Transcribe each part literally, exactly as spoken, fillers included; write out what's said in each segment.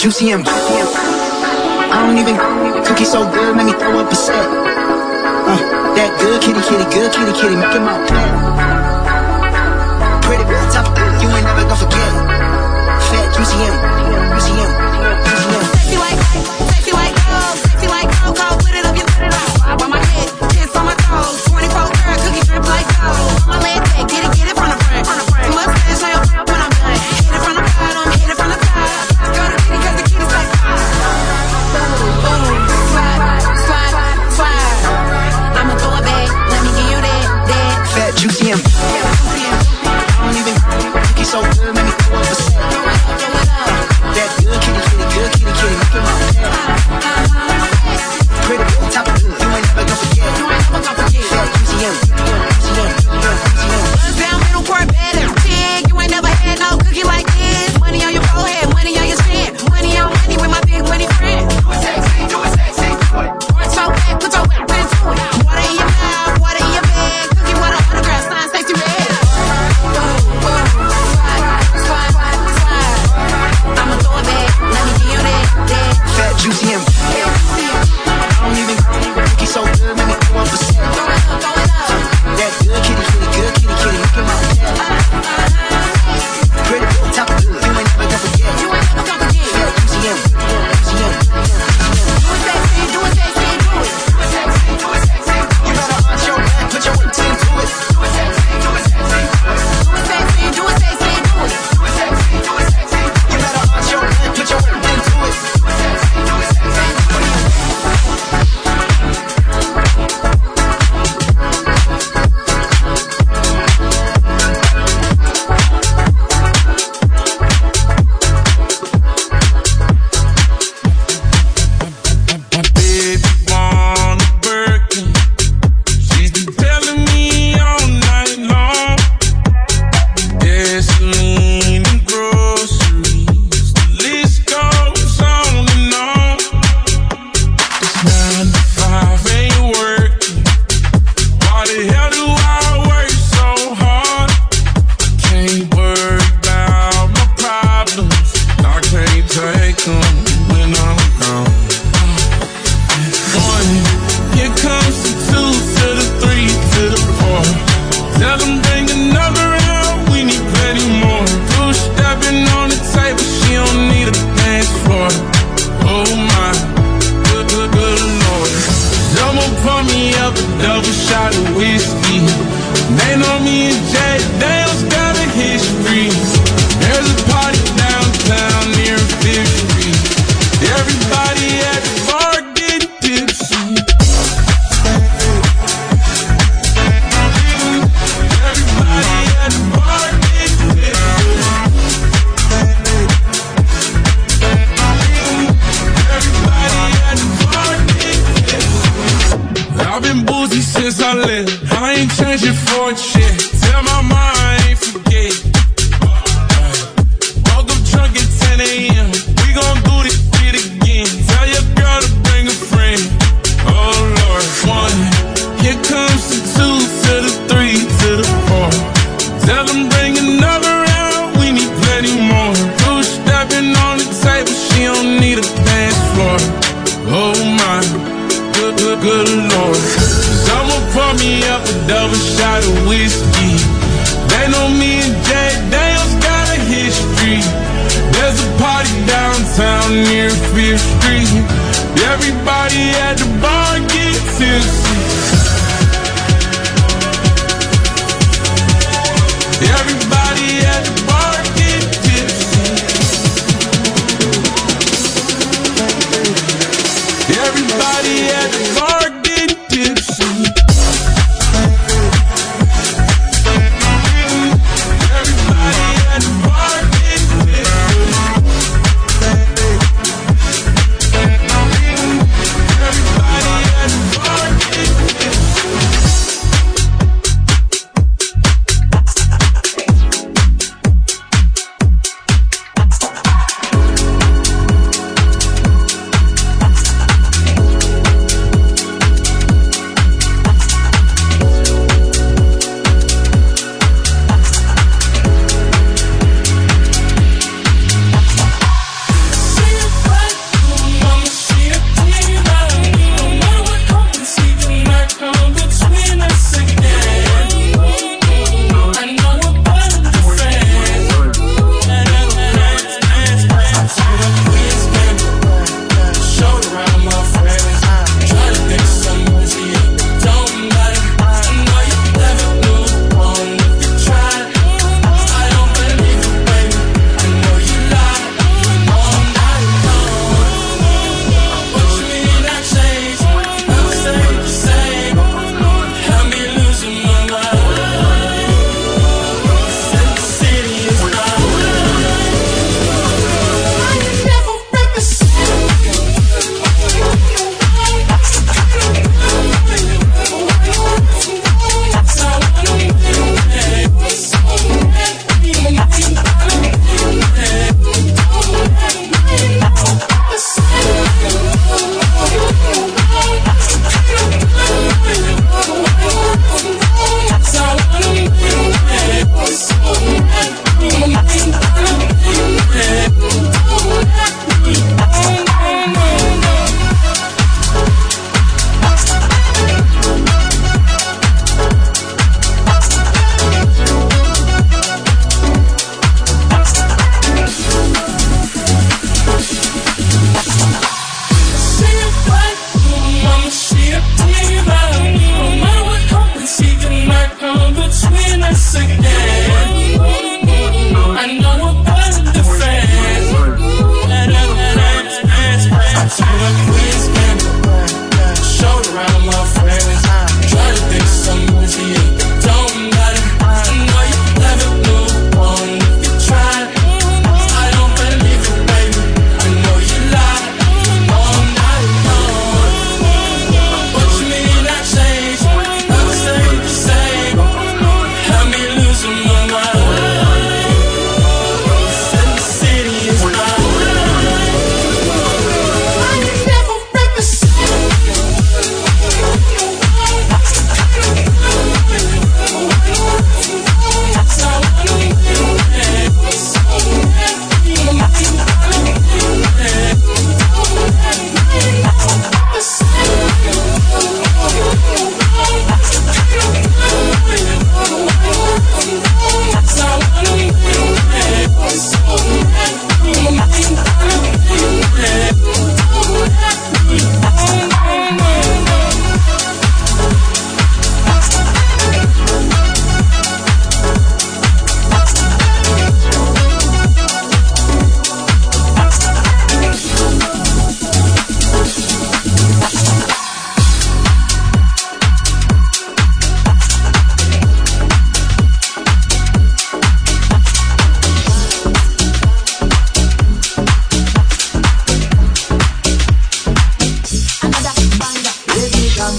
Juicy and I don't even cookie so good, make me throw up a set. Uh, that good kitty kitty, good kitty kitty, making my pet. Pretty good, top of good, you ain't never gonna forget. Fat Juicy M, Juicy M, Juicy M. Sexy like, sexy like gold, sexy like cold, cold, put it up, you put it up. Vibe on my head, kiss on my toes, twenty-four karat cookie drip like gold. On my leg back, get it, get it from the front. You must finish on your front when I'm done. Hit it from the bottom, hit it from the top. Go to kitty 'cause the kitty's like ah. Boom, boom, slide, slide, slide. I'ma throw it back, let me give you that, that. Fat Juicy M, I don't even cookie so good, make me throw up a set. That good kitty kitty, good kitty kitty, making my pet. Pretty good, top of good, you ain't never gonna forget. You ain't never gonna forget. Fat Juicy M, Juicy M, Juicy M. Buzz down, middle court, better. Pig, you ain't never had no cookie like this. Money on your forehead, money on your chin. Money on money with my big money friend. Do it sexy, do it sexy, do it. Work so back, put your whip into it. Water in your mouth, water in your bag. Cookie with an autograph, sign sexy red. Boom, boom, slide, slide, slide. I'ma throw it back, let me give you that, that. Fat Juicy M, I don't even cookie so good, make me throw up a set. Throw it up, throw it up. That good kitty kitty, good kitty kitty, making my pet. Pretty good, top of good, you ain't never gonna forget. You ain't never gonna forget. Fat Juicy M, Juicy M, Do it sexy, do it sexy, do it. Do it sexy, do it sexy. you better arch your back, put your weight into it. Do it sexy, do it sexy. Do it sexy, do it sexy, do it. Do it sexy, do it sexy. You better arch your back, put your weight into it. Do it sexy, do it sexy, do it.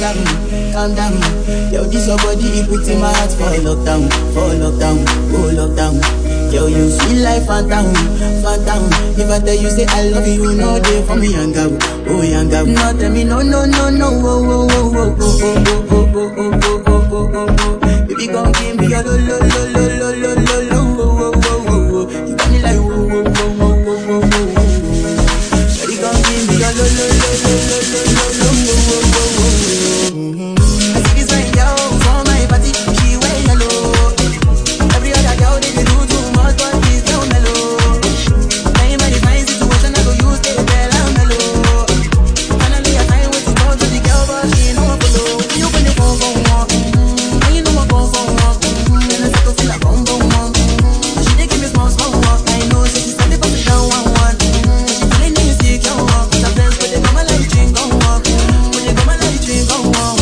down, calm down. Yo, this your body, it puts in my heart for lockdown, for lockdown, oh lockdown. Yo, you sweet life, phantom, phantom. If I tell you say I love you, you know they for me, young girl, oh young girl. No, tell me no, no, no, no, oh, oh, oh, oh, oh, oh, oh, oh, oh, oh, oh, oh, oh, oh. Baby, gon' give me your lo, lo, lo, lo, lo, lo, lo, lo, oh, oh, oh, oh, oh. You got me like, oh, oh, oh, oh, oh, oh, oh, oh. Shawty gon' give me your lo, lo, lo, lo, lo, lo, lo, lo, oh, oh, oh, oh. I see this fine girl for my party, she wear yellow. Every other girl they do too much, but this girl mellow. Ain't many fine situation I go use to tell her mellow. Finally I find way to talk to the girl, but she ain't no one follow. You open the phone for one, and you know I go for one. Then I start to feel like bum bum bum. She dey give me small small walk. I know say she started passing down one one. She feeling insecure, sometimes but they come my light drink go on, when they come my light drink go on.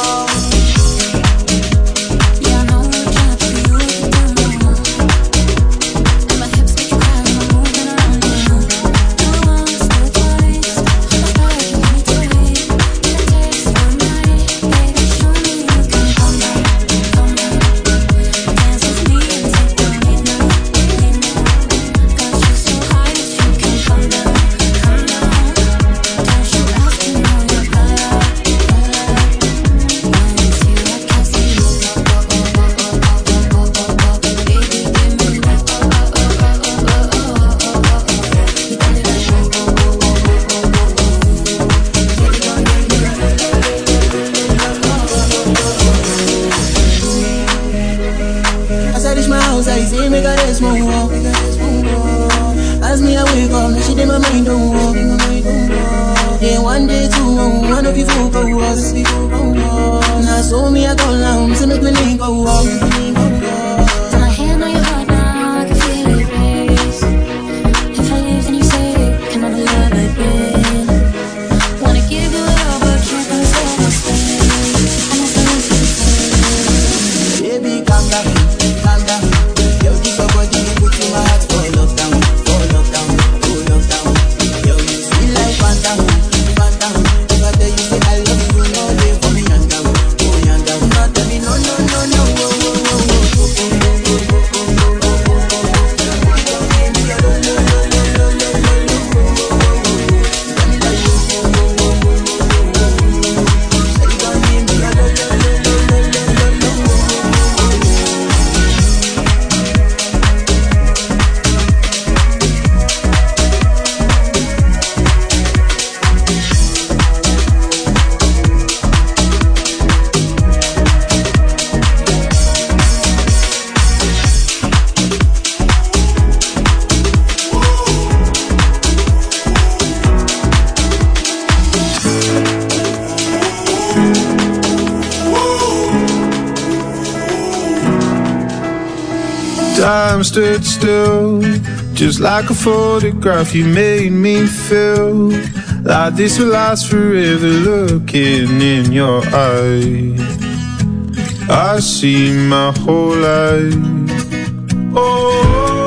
As me I wake up, now she did my mind don't walk. Yeah, one day two, one of you folk go us. Now so me I go down, so make me link go up. Got my hand on your heart now, I can feel it race. If I leave then you say, can never love again. Wanna give you it all, but can't control my space. I'm not feeling too safe. Baby, calm down, calm down. Yo, this your body, put in my heart for lockdown, for lockdown, for lockdown. Yo, you sweet like phantom, phantom. If I tell you say I love you, you know they for me, young girl, oh young girl. No, tell me no, no, no, no, oh, oh, oh, oh, oh, oh, oh, oh, oh, oh, oh, oh. Baby, don't give me your lo, lo, lo, lo, lo, lo, lo, lo, oh, oh, oh, oh. You got me like oh, oh, oh, oh, oh, oh, oh, oh. Baby, don't give me your lo, lo, lo, lo, lo, lo, lo, lo, oh, oh, oh. Time stood still, just like a photograph. You made me feel like this will last forever. Looking in your eyes, I see my whole life. Oh,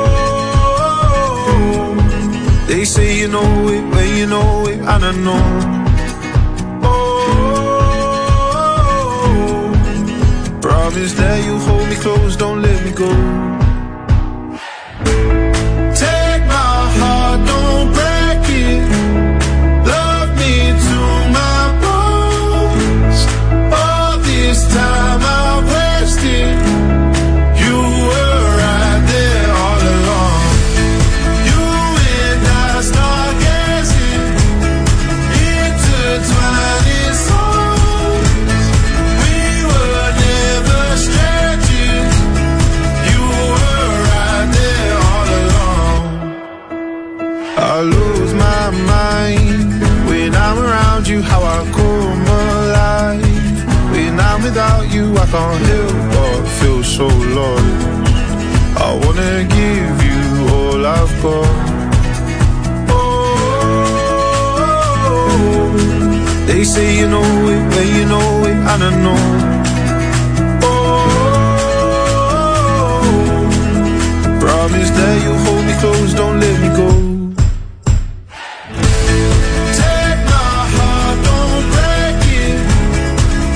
they say you know it when you know it, and I know. Oh, promise that you'll hold me close, don't let me go. Don't break it. Love me to my bones. All this time I wasted. You were right there all along. You and I start gazing, intertwining songs. We were never strangers. You were right there all along. I lose my mind when I'm around you, how I come alive. When I'm without you, I can't help but feel so lost. I wanna give you all I've got. Oh, they say you know it when you know it, and I know. Oh, promise that you'll hold me close, don't let me go. Take my heart, don't break it.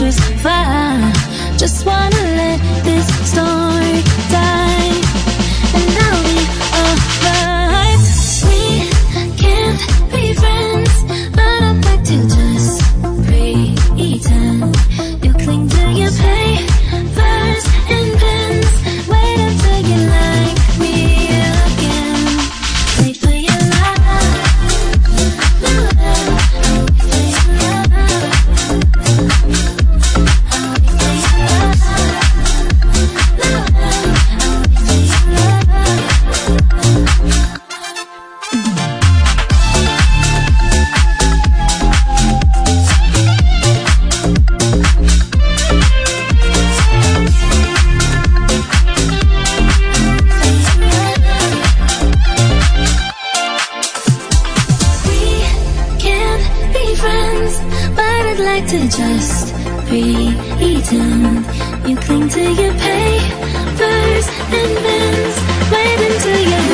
just fine. Just wanna let this story die, and I'll be alright. We can't be friends, but I'd like to just pretend. You cling to your papers and pens. Wait until you like me again. Wait for your love, love, love. Wait for your love. I'll wait for your love, love, love. I'll wait for your to just pretend. You cling to your papers and pens. Wait until you're